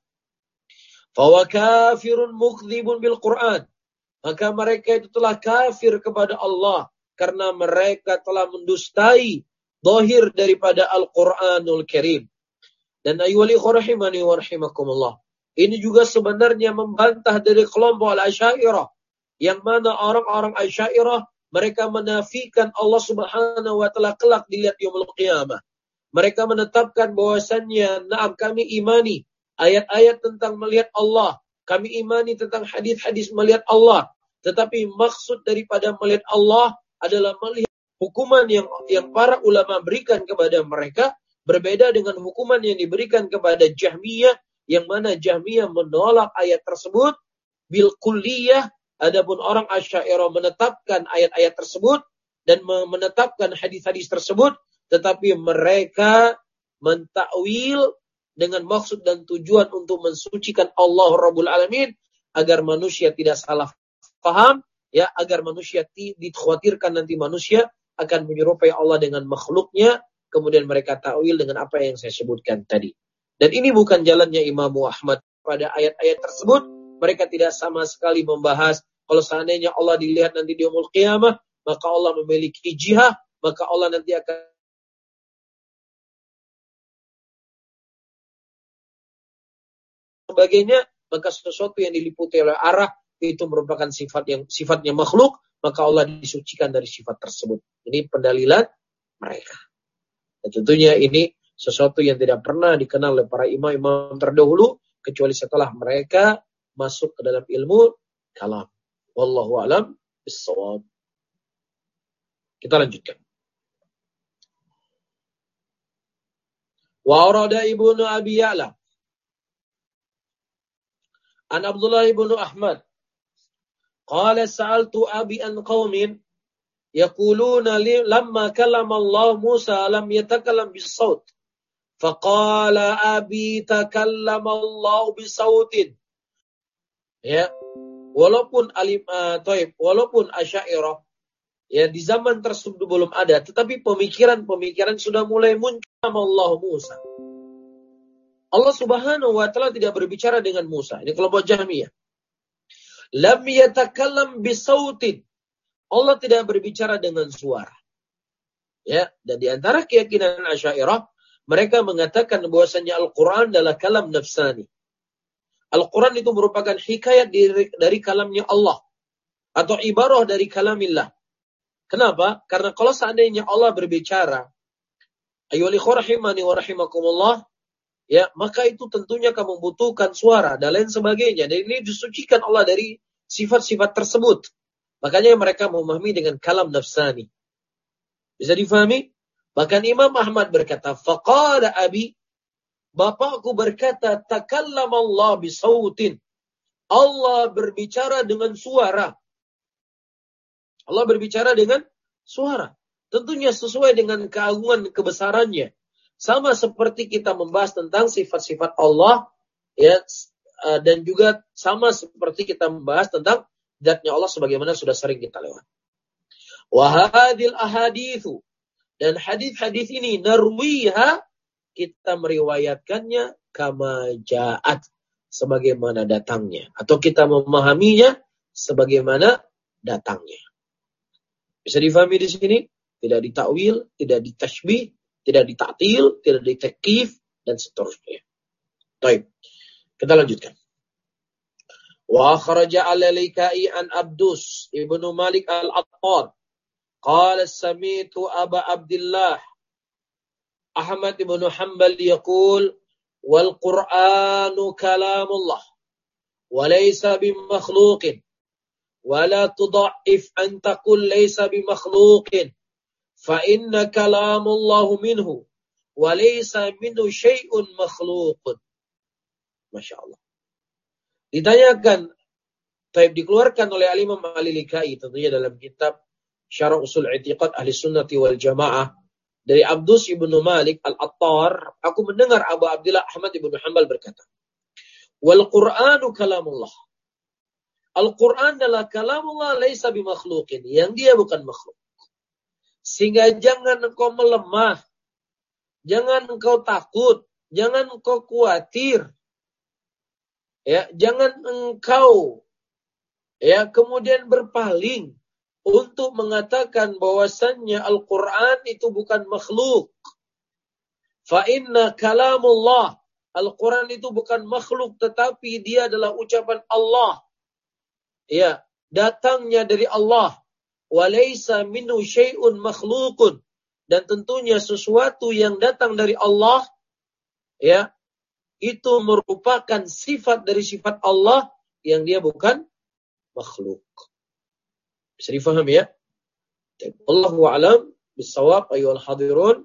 Speaker 1: Fa huwa kafirun mukdzibun bil Qur'an. Maka mereka itu telah kafir kepada Allah karena mereka telah mendustai zahir daripada Al-Qur'anul Karim. Dan ayyuhal ikhwah rahimani wa rahimakumullah, ini juga sebenarnya membantah dari kelompok Al-Asy'ariyah, yang mana orang-orang Asy'ariyah mereka menafikan Allah Subhanahu wa taala kelak dilihat yaumul qiyamah. Mereka menetapkan bahwasannya, na'am, kami imani ayat-ayat tentang melihat Allah, kami imani tentang hadis-hadis melihat Allah, tetapi maksud daripada melihat Allah adalah melihat hukuman yang yang para ulama berikan kepada mereka berbeda dengan hukuman yang diberikan kepada Jahmiyah, yang mana Jahmiyah menolak ayat tersebut bil kulliyah. Adapun orang Asy'ariyah menetapkan ayat-ayat tersebut dan menetapkan hadis-hadis tersebut, tetapi mereka mentakwil dengan maksud dan tujuan untuk mensucikan Allah Rabbul Alamin agar manusia tidak salah paham, ya, agar manusia dikhawatirkan nanti manusia akan menyerupai Allah dengan makhluknya, kemudian mereka takwil dengan apa yang saya sebutkan tadi. Dan ini bukan jalannya Imam Ahmad. Pada ayat-ayat tersebut mereka tidak sama sekali membahas kalau seandainya Allah dilihat nanti di yaumul qiyamah, maka Allah memiliki jihah, maka Allah nanti akan sebagainya, maka sesuatu yang diliputi oleh arah itu merupakan sifat yang sifatnya makhluk, maka Allah disucikan dari sifat tersebut. Ini pendalilan mereka. Dan tentunya ini sesuatu yang tidak pernah dikenal oleh para imam-imam terdahulu kecuali setelah mereka masuk ke dalam ilmu kalam. Wallahu a'lam bissawab. Kita lanjutkan. Wa arada Ibnu Abi Ya'la an Abdullah ibnu Ahmad qala sa'altu abi an qaumin yaquluna li lamma kallama Allah Musa lam yatakallam bis-saut faqala abi takallama Allah bis-sautin. Ya, walaupun alim uh, taib, walaupun Asy'ariyah ya di zaman tersebut belum ada, tetapi pemikiran-pemikiran sudah mulai muncul sama Allah Musa. Allah Subhanahu wa taala tidak berbicara dengan Musa. Ini kelompok Jahmiyah. Lam yatakallam bisautin. Allah tidak berbicara dengan suara. Ya, dan di antara keyakinan Asy'ariyah, mereka mengatakan bahwasanya Al-Qur'an adalah kalam nafsani. Al-Quran itu merupakan hikayat dari, dari kalamnya Allah. Atau ibarah dari kalamillah. Kenapa? Karena kalau seandainya Allah berbicara, ayyuhal ikhwah rahimani wa rahimakumullah, ya, maka itu tentunya akan membutuhkan suara dan lain sebagainya. Dan ini disucikan Allah dari sifat-sifat tersebut. Makanya mereka memahami dengan kalam nafsani. Bisa difahami? Bahkan Imam Ahmad berkata, faqala abi, bapakku berkata, takallama Allah bisautin. Allah berbicara dengan suara. Allah berbicara dengan suara. Tentunya sesuai dengan keagungan kebesarannya. Sama seperti kita membahas tentang sifat-sifat Allah, ya, dan juga sama seperti kita membahas tentang zatnya Allah sebagaimana sudah sering kita lewat. Wa hadhil ahaditsu, dan hadis-hadis ini narwiha, kita meriwayatkannya kama ja'at, sebagaimana datangnya, atau kita memahaminya sebagaimana datangnya. Bisa difahami di sini? Tidak ditakwil, tidak ditashbih, tidak ditaktil, tidak ditakif, dan seterusnya. Baik, kita lanjutkan. Wa kharaja al-Laikai an Abdus ibnu Malik al-Attar. Qala sami'tu Aba Abdullah Ahmad ibnu Hanbal yaqul wal Qur'anu kalamullah wa laysa bimakhluqin wa la tudha'if an taqul laysa bimakhluqin fa inna kalamullahu minhu wa laysa minhu syai'un makhluqun. Masya Allah. Ditanyakan, taib dikeluarkan oleh Al-Imam Al-Laikai, tentunya dalam kitab Syarah Usul I'tiqad Ahli Sunnati wal Jamaah, dari Abdus ibnu Malik al-Attar, aku mendengar Abu Abdullah Ahmad ibnu Hanbal berkata, wal Qur'anu kalamullah. Al-Quran adalah kalamullah laisa bimakhluqin, yang dia bukan makhluk. Sehingga jangan engkau melemah, jangan engkau takut, jangan engkau khawatir, ya, jangan engkau ya kemudian berpaling untuk mengatakan bahwasannya Al-Quran itu bukan makhluk. Fa inna kalamullah, Al-Quran itu bukan makhluk, tetapi dia adalah ucapan Allah. Ya, datangnya dari Allah. Wa laysa minhu syai'un makhluqun, dan tentunya sesuatu yang datang dari Allah, ya, itu merupakan sifat dari sifat Allah yang dia bukan makhluk. Bisa difahami ya? Allahu a'lam bissawab ayyuhal hadirun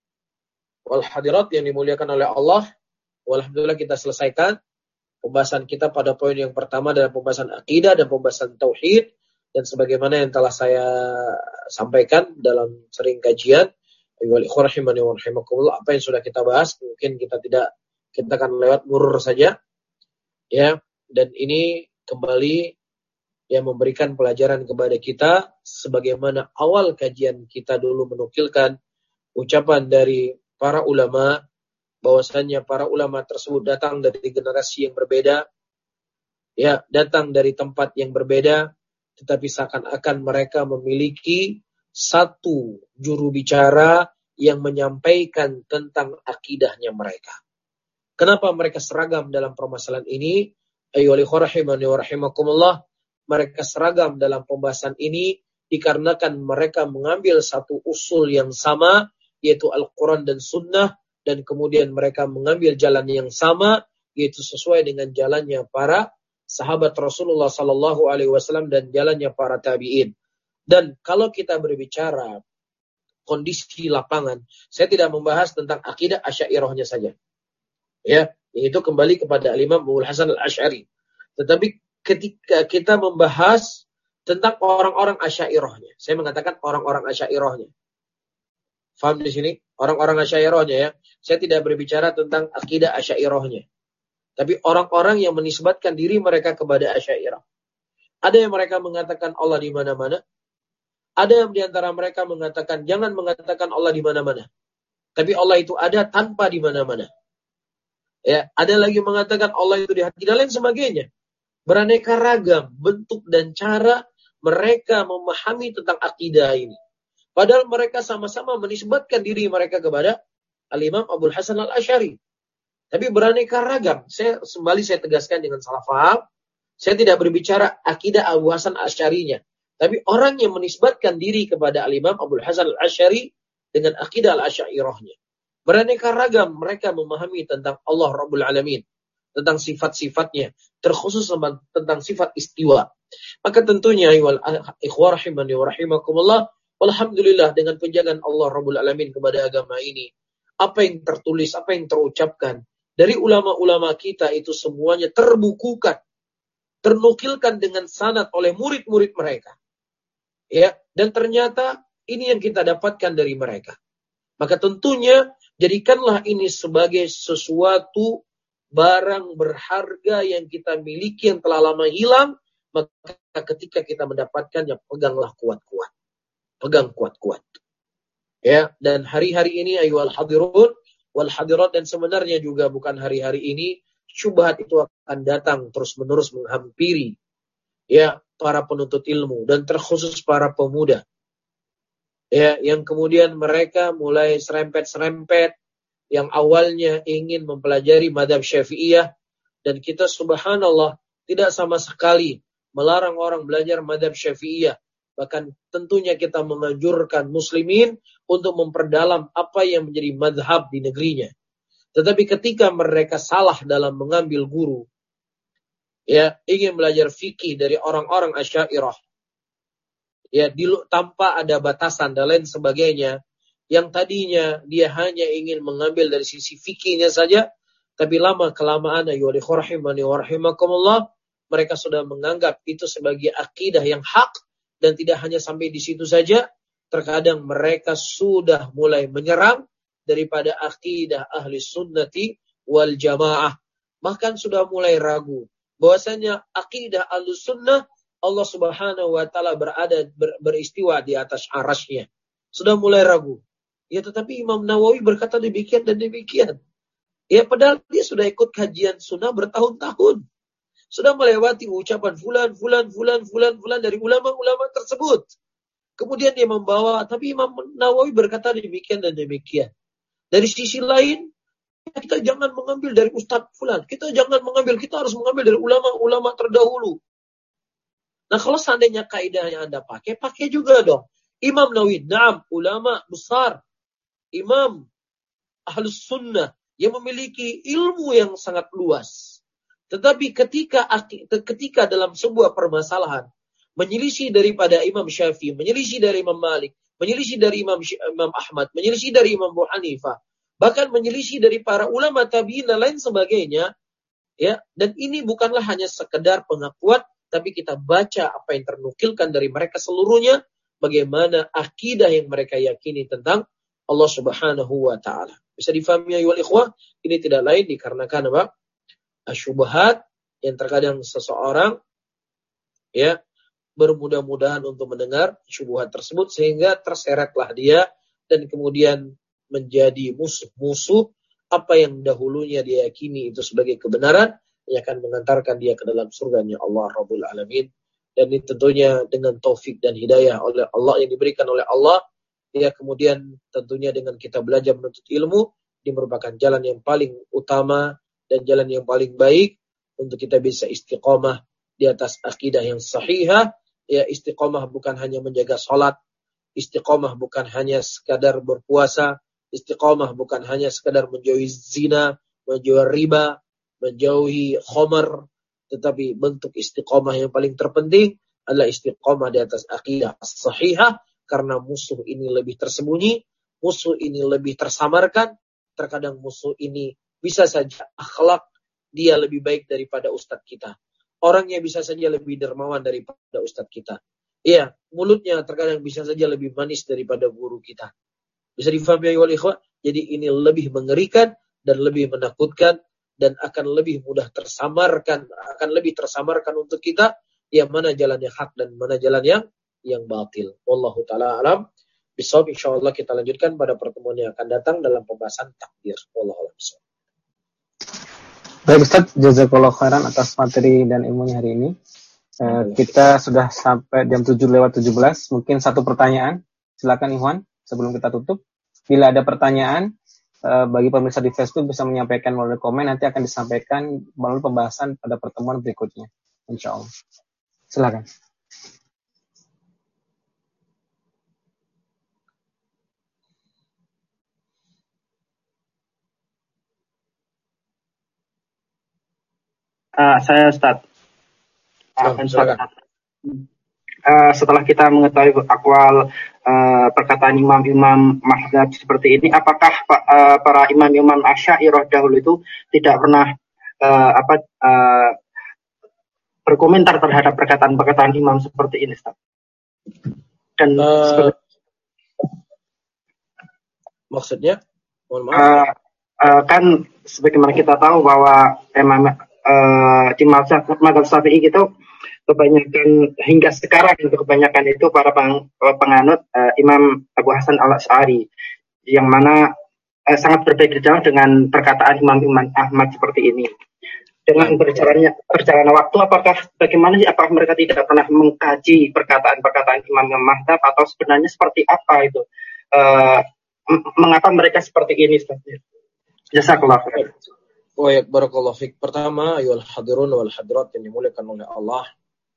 Speaker 1: wal hadirat yang dimuliakan oleh Allah. Alhamdulillah kita selesaikan pembahasan kita pada poin yang pertama dalam pembahasan akidah dan pembahasan tauhid, dan sebagaimana yang telah saya sampaikan dalam sering kajian, ayyuhal ikhwah rahimani wa rahimakumullah, apa yang sudah kita bahas mungkin kita tidak kita akan lewat murur saja ya, dan ini kembali yang memberikan pelajaran kepada kita sebagaimana awal kajian kita dulu menukilkan ucapan dari para ulama bahwasannya para ulama tersebut datang dari generasi yang berbeda, ya, datang dari tempat yang berbeda, tetapi seakan-akan mereka memiliki satu juru bicara yang menyampaikan tentang akidahnya mereka. Kenapa mereka seragam dalam permasalahan ini? Ayyuhal ikhwah rahimani wa rahimakumullah, mereka seragam dalam pembahasan ini dikarenakan mereka mengambil satu usul yang sama, yaitu Al-Quran dan Sunnah, dan kemudian mereka mengambil jalan yang sama, yaitu sesuai dengan jalannya para sahabat Rasulullah Sallallahu Alaihi Wasallam dan jalannya para tabi'in. Dan kalau kita berbicara kondisi lapangan, saya tidak membahas tentang akidah Asy'ariyahnya saja. Ya, itu kembali kepada Imam Abul Hasan Al-Asy'ari. Tetapi ketika kita membahas tentang orang-orang Asy'ariyahnya, saya mengatakan orang-orang Asy'ariyahnya. Faham di sini? Orang-orang Asy'ariyahnya ya. Saya tidak berbicara tentang akidah Asy'ariyahnya. Tapi orang-orang yang menisbatkan diri mereka kepada Asy'ariyah. Ada yang mereka mengatakan Allah di mana-mana. Ada yang di antara mereka mengatakan jangan mengatakan Allah di mana-mana. Tapi Allah itu ada tanpa di mana-mana. Ya, ada lagi mengatakan Allah itu di hati dan lain sebagainya. Beraneka ragam bentuk dan cara mereka memahami tentang akidah ini. Padahal mereka sama-sama menisbatkan diri mereka kepada Al-Imam Abul Hasan Al-Asy'ari. Tapi beraneka ragam. Saya kembali saya tegaskan dengan salah paham. Saya tidak berbicara akidah Abu Hasan Al-Asy'arinya. Tapi orang yang menisbatkan diri kepada Al-Imam Abul Hasan Al-Asy'ari dengan akidah Al-Asy'ariyahnya. Beraneka ragam mereka memahami tentang Allah Rabbul Alamin. Tentang sifat-sifatnya. Terkhusus tentang sifat istiwa. Maka tentunya ikhwah rahimani wa rahimakumullah, Alhamdulillah dengan penjagaan Allah Rabbul Alamin kepada agama ini. Apa yang tertulis, apa yang terucapkan dari ulama-ulama kita itu semuanya terbukukan, ternukilkan dengan sanad oleh murid-murid mereka. Ya, dan ternyata ini yang kita dapatkan dari mereka. Maka tentunya jadikanlah ini sebagai sesuatu barang berharga yang kita miliki yang telah lama hilang, maka ketika kita mendapatkannya peganglah kuat-kuat. Pegang kuat-kuat. Ya, dan hari-hari ini ayyuhal hadirun wal hadirat, dan sebenarnya juga bukan hari-hari ini, syubhat itu akan datang terus-menerus menghampiri ya para penuntut ilmu dan terkhusus para pemuda. Ya, yang kemudian mereka mulai serempet-serempet yang awalnya ingin mempelajari madhab Syafi'iyah, dan kita subhanallah tidak sama sekali melarang orang belajar madhab Syafi'iyah. Bahkan tentunya kita menganjurkan muslimin untuk memperdalam apa yang menjadi madhab di negerinya. Tetapi ketika mereka salah dalam mengambil guru, ya, ingin belajar fikih dari orang-orang Asy'ariyah, ya, di, tanpa ada batasan dan lain sebagainya, yang tadinya dia hanya ingin mengambil dari sisi fikihnya saja, tapi lama kelamaan ayyuhal rahimani wa rahimakumullah, mereka sudah menganggap itu sebagai akidah yang hak, dan tidak hanya sampai di situ saja, terkadang mereka sudah mulai menyerang daripada akidah ahli sunnati wal jamaah, bahkan sudah mulai ragu bahwasanya akidah ahli sunnah Allah subhanahu wa ta'ala berada ber, beristiwa di atas arasnya. Sudah mulai ragu. Ya, tetapi Imam Nawawi berkata demikian dan demikian. Ya, padahal dia sudah ikut kajian sunnah bertahun-tahun. Sudah melewati ucapan fulan, fulan, fulan, fulan, fulan dari ulama-ulama tersebut. Kemudian dia membawa, tapi Imam Nawawi berkata demikian dan demikian. Dari sisi lain, kita jangan mengambil dari Ustadz fulan. Kita jangan mengambil, kita harus mengambil dari ulama-ulama terdahulu. Nah, kalau seandainya kaidah yang Anda pakai, pakai juga dong. Imam Nawawi, naam, ulama besar. Imam Ahlus Sunnah yang memiliki ilmu yang sangat luas. Tetapi ketika ketika dalam sebuah permasalahan menyelisih daripada Imam Syafi'i, menyelisih dari Imam Malik, menyelisih dari Imam Imam Ahmad, menyelisih dari Imam Abu Hanifah, bahkan menyelisih dari para ulama tabi'in dan lain sebagainya, ya, dan ini bukanlah hanya sekedar pengakuan, tapi kita baca apa yang ternukilkan dari mereka seluruhnya, bagaimana akidah yang mereka yakini tentang Allah Subhanahu wa taala. Bisa difahami ya wal ikhwah, ini tidak lain dikarenakan apa? Asyubhat yang terkadang seseorang ya bermudah-mudahan untuk mendengar syubhat tersebut sehingga terseretlah dia dan kemudian menjadi musuh-musuh apa yang dahulunya dia yakini itu sebagai kebenaran, yang akan mengantarkan dia ke dalam surganya Allah Rabbul Alamin. Dan ini tentunya dengan taufik dan hidayah oleh Allah yang diberikan oleh Allah, ya, kemudian tentunya dengan kita belajar menuntut ilmu, ini merupakan jalan yang paling utama dan jalan yang paling baik untuk kita bisa istiqomah di atas akidah yang sahihah. Ya, istiqomah bukan hanya menjaga sholat, istiqomah bukan hanya sekadar berpuasa, istiqomah bukan hanya sekadar menjauhi zina, menjauhi riba, menjauhi khamar, tetapi bentuk istiqomah yang paling terpenting adalah istiqomah di atas akidah sahihah, karena musuh ini lebih tersembunyi, musuh ini lebih tersamarkan, terkadang musuh ini bisa saja akhlak dia lebih baik daripada ustadz kita. Orangnya bisa saja lebih dermawan daripada ustadz kita. Iya, mulutnya terkadang bisa saja lebih manis daripada guru kita. Bisa difahami ya wal ikhwah? Jadi ini lebih mengerikan dan lebih menakutkan dan akan lebih mudah tersamarkan, akan lebih tersamarkan untuk kita yang mana jalan yang hak dan mana jalan yang yang batil. Wallahu taala alam. Bisawab, insyaallah kita lanjutkan pada pertemuan yang akan datang dalam pembahasan takdir. Wallahu a'lam.
Speaker 2: Baik Ustaz, jazakallahu khairan atas materi dan ilmunya hari ini. Uh, kita sudah sampai jam tujuh lewat tujuh belas. Mungkin satu pertanyaan. Silakan Ikhwan, sebelum kita tutup. Bila ada pertanyaan, uh, bagi pemirsa di Facebook bisa menyampaikan melalui komen. Nanti akan disampaikan melalui pembahasan pada pertemuan berikutnya. Insyaallah. Silakan.
Speaker 3: Uh, saya Ustaz. Uh, Ustaz. uh, setelah kita mengetahui akwal uh, perkataan imam-imam mazhab seperti ini, apakah uh, para imam-imam Asy'ariyah dahulu itu tidak pernah uh, apa uh, berkomentar terhadap perkataan-perkataan imam seperti ini, Ustaz? Dan
Speaker 1: Uh,
Speaker 3: seperti,
Speaker 1: maksudnya, mohon maaf.
Speaker 3: uh, uh, kan sebagaimana kita tahu bahwa imam uh, di mazhab Syafi'i itu kebanyakan hingga sekarang itu kebanyakan itu para peng, penganut uh, Imam Abu Hasan Al-Asy'ari, yang mana uh, sangat berbeda jauh dengan perkataan Imam-Imam Ahmad seperti ini. Dengan berjalannya perjalanan waktu, apakah bagaimana sih, apakah mereka tidak pernah mengkaji perkataan-perkataan Imam-Imam Mazhab, atau sebenarnya seperti apa itu? Uh, m- mengapa mereka seperti ini? Jazakallah khair.
Speaker 1: Wa barakallahu fik. Pertama, ayyuhal hadirun wal hadirat yang dimuliakan oleh Allah.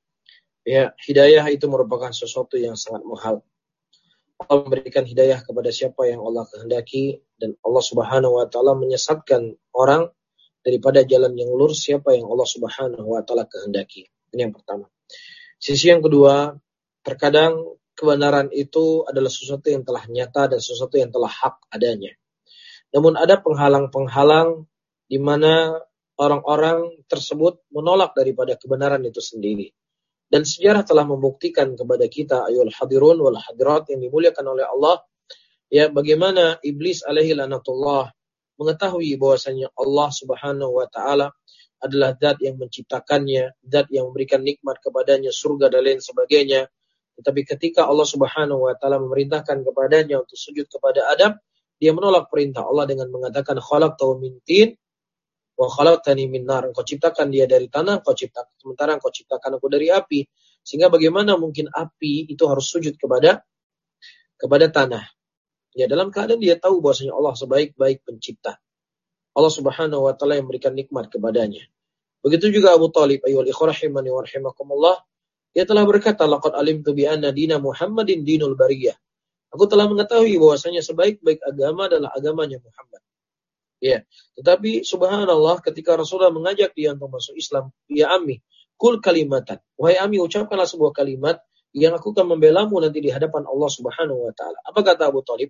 Speaker 1: Ya, hidayah itu merupakan sesuatu yang sangat mahal. Allah memberikan hidayah kepada siapa yang Allah kehendaki, dan Allah Subhanahu wa taala menyesatkan orang daripada jalan yang lurus siapa yang Allah Subhanahu wa taala kehendaki. Ini yang pertama. Sisi yang kedua, terkadang kebenaran itu adalah sesuatu yang telah nyata dan sesuatu yang telah hak adanya. Namun ada penghalang-penghalang di mana orang-orang tersebut menolak daripada kebenaran itu sendiri. Dan sejarah telah membuktikan kepada kita, ayyuhal hadirun wal hadirat yang dimuliakan oleh Allah, ya, bagaimana iblis alaihi lanatullah mengetahui bahwasanya Allah Subhanahu wa taala adalah zat yang menciptakannya, zat yang memberikan nikmat kepadanya, surga dan lain sebagainya. Tetapi ketika Allah Subhanahu wa taala memerintahkan kepadanya untuk sujud kepada Adam, dia menolak perintah Allah dengan mengatakan khalaqtahu min tin wa khalaqtani min nar. Engkau ciptakan dia dari tanah, engkau ciptakan sementara engkau ciptakan aku dari api. Sehingga bagaimana mungkin api itu harus sujud kepada kepada tanah? Ya, dalam keadaan dia tahu bahwasanya Allah sebaik-baik pencipta. Allah Subhanahu wa taala yang memberikan nikmat kepadanya. Begitu juga Abu Thalib, ayyuhal ikhwah rahimani wa rahimakumullah, dia telah berkata, laqad alimtu bi anna dina Muhammadin dinul bariyah. Aku telah mengetahui bahwasanya sebaik-baik agama adalah agamanya Muhammad. Ya, tetapi subhanallah ketika Rasulullah mengajak dia untuk masuk Islam, ya Ammi, kul kalimatan. Wahai Ammi, ucapkanlah sebuah kalimat yang aku akan membelamu nanti di hadapan Allah Subhanahu wa taala. Apa kata Abu Thalib?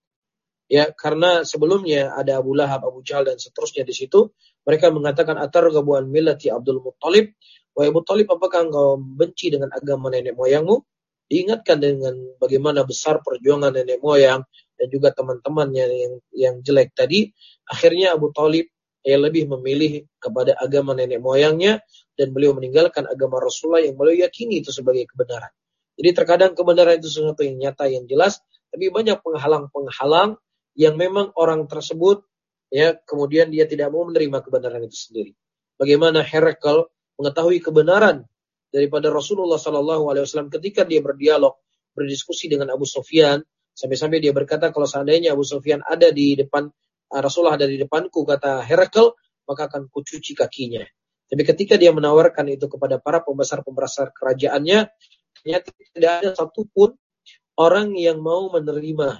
Speaker 1: Ya, karena sebelumnya ada Abu Lahab, Abu Jahal dan seterusnya di situ, mereka mengatakan atarghabu an millati Abdul Muttalib. Wahai Abu Thalib, apakah engkau benci dengan agama nenek moyangmu? Diingatkan dengan bagaimana besar perjuangan nenek moyang dan juga teman-temannya yang yang jelek tadi. Akhirnya Abu Thalib ya lebih memilih kepada agama nenek moyangnya, dan beliau meninggalkan agama Rasulullah yang beliau yakini itu sebagai kebenaran. Jadi terkadang kebenaran itu sesuatu yang nyata, yang jelas, tapi banyak penghalang-penghalang yang memang orang tersebut ya kemudian dia tidak mau menerima kebenaran itu sendiri. Bagaimana Herakl mengetahui kebenaran daripada Rasulullah Sallallahu Alaihi Wasallam ketika dia berdialog, berdiskusi dengan Abu Sufyan, sampai-sampai dia berkata kalau seandainya Abu Sufyan ada di depan Rasulullah ada di depanku, kata Herakl, maka akan kucuci kakinya. Tapi ketika dia menawarkan itu kepada para pembesar-pembesar kerajaannya, ternyata tidak ada satupun orang yang mau menerima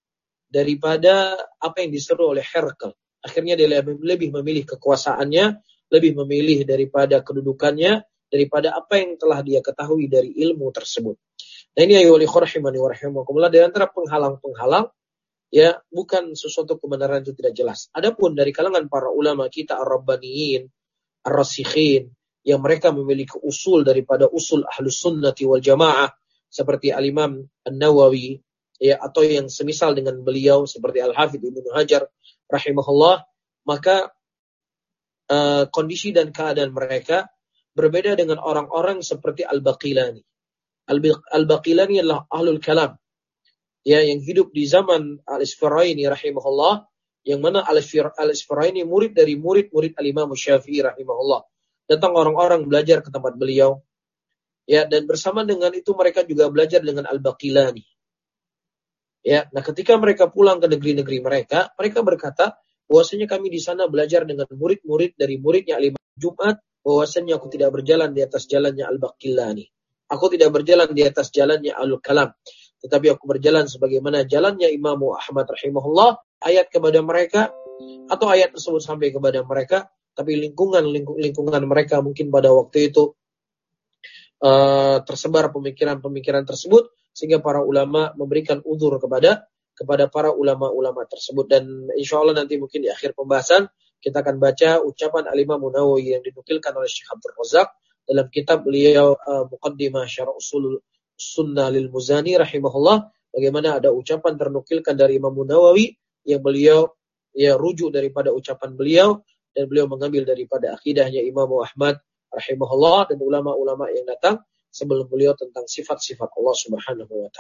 Speaker 1: daripada apa yang diseru oleh Herakl. Akhirnya dia lebih memilih kekuasaannya, lebih memilih daripada kedudukannya, daripada apa yang telah dia ketahui dari ilmu tersebut. Nah ini ayyuhal ikhwah rahimani wa rahimakumullah, di antara penghalang-penghalang ya bukan sesuatu kebenaran itu tidak jelas. Adapun dari kalangan para ulama kita ar-rabbaniyin, ar-rasikhin, yang mereka memiliki usul daripada usul ahlus sunnati wal jamaah seperti al-Imam An-Nawawi ya, atau yang semisal dengan beliau seperti Al-Hafidz Ibnu Hajar rahimahullah, maka uh, kondisi dan keadaan mereka berbeda dengan orang-orang seperti Al-Baqilani. Al-Baqilani adalah ahlul kalam ya, yang hidup di zaman Al-Isfaraini rahimahullah, yang mana Al-Isfaraini murid dari murid-murid Al-Imam Syafi'i rahimahullah. Datang orang-orang belajar ke tempat beliau ya, dan bersama dengan itu mereka juga belajar dengan Al-Baqilani ya. Nah ketika mereka pulang ke negeri-negeri mereka, mereka berkata bahwasanya kami di sana belajar dengan murid-murid dari muridnya Al-Imam Jumat, bahwasanya aku tidak berjalan di atas jalannya Al-Baqilani, aku tidak berjalan di atas jalannya Al-Kalam, tetapi aku berjalan sebagaimana jalannya Imam Ahmad rahimahullah. Ayat kepada mereka atau ayat tersebut sampai kepada mereka, tapi lingkungan lingkungan mereka mungkin pada waktu itu uh, tersebar pemikiran-pemikiran tersebut, sehingga para ulama memberikan uzur kepada kepada para ulama-ulama tersebut. Dan insya Allah nanti mungkin di akhir pembahasan kita akan baca ucapan Al-Imam Nawawi yang dinukilkan oleh Syekh Abdul Razak dalam kitab beliau uh, Muqaddimah Syarah Usul Sunnah lil Muzani rahimahullah, bagaimana ada ucapan ternukilkan dari Imam Nawawi yang beliau ya rujuk daripada ucapan beliau, dan beliau mengambil daripada akidahnya Imam Ahmad rahimahullah dan ulama-ulama yang datang sebelum beliau tentang sifat-sifat Allah Subhanahu wa taala.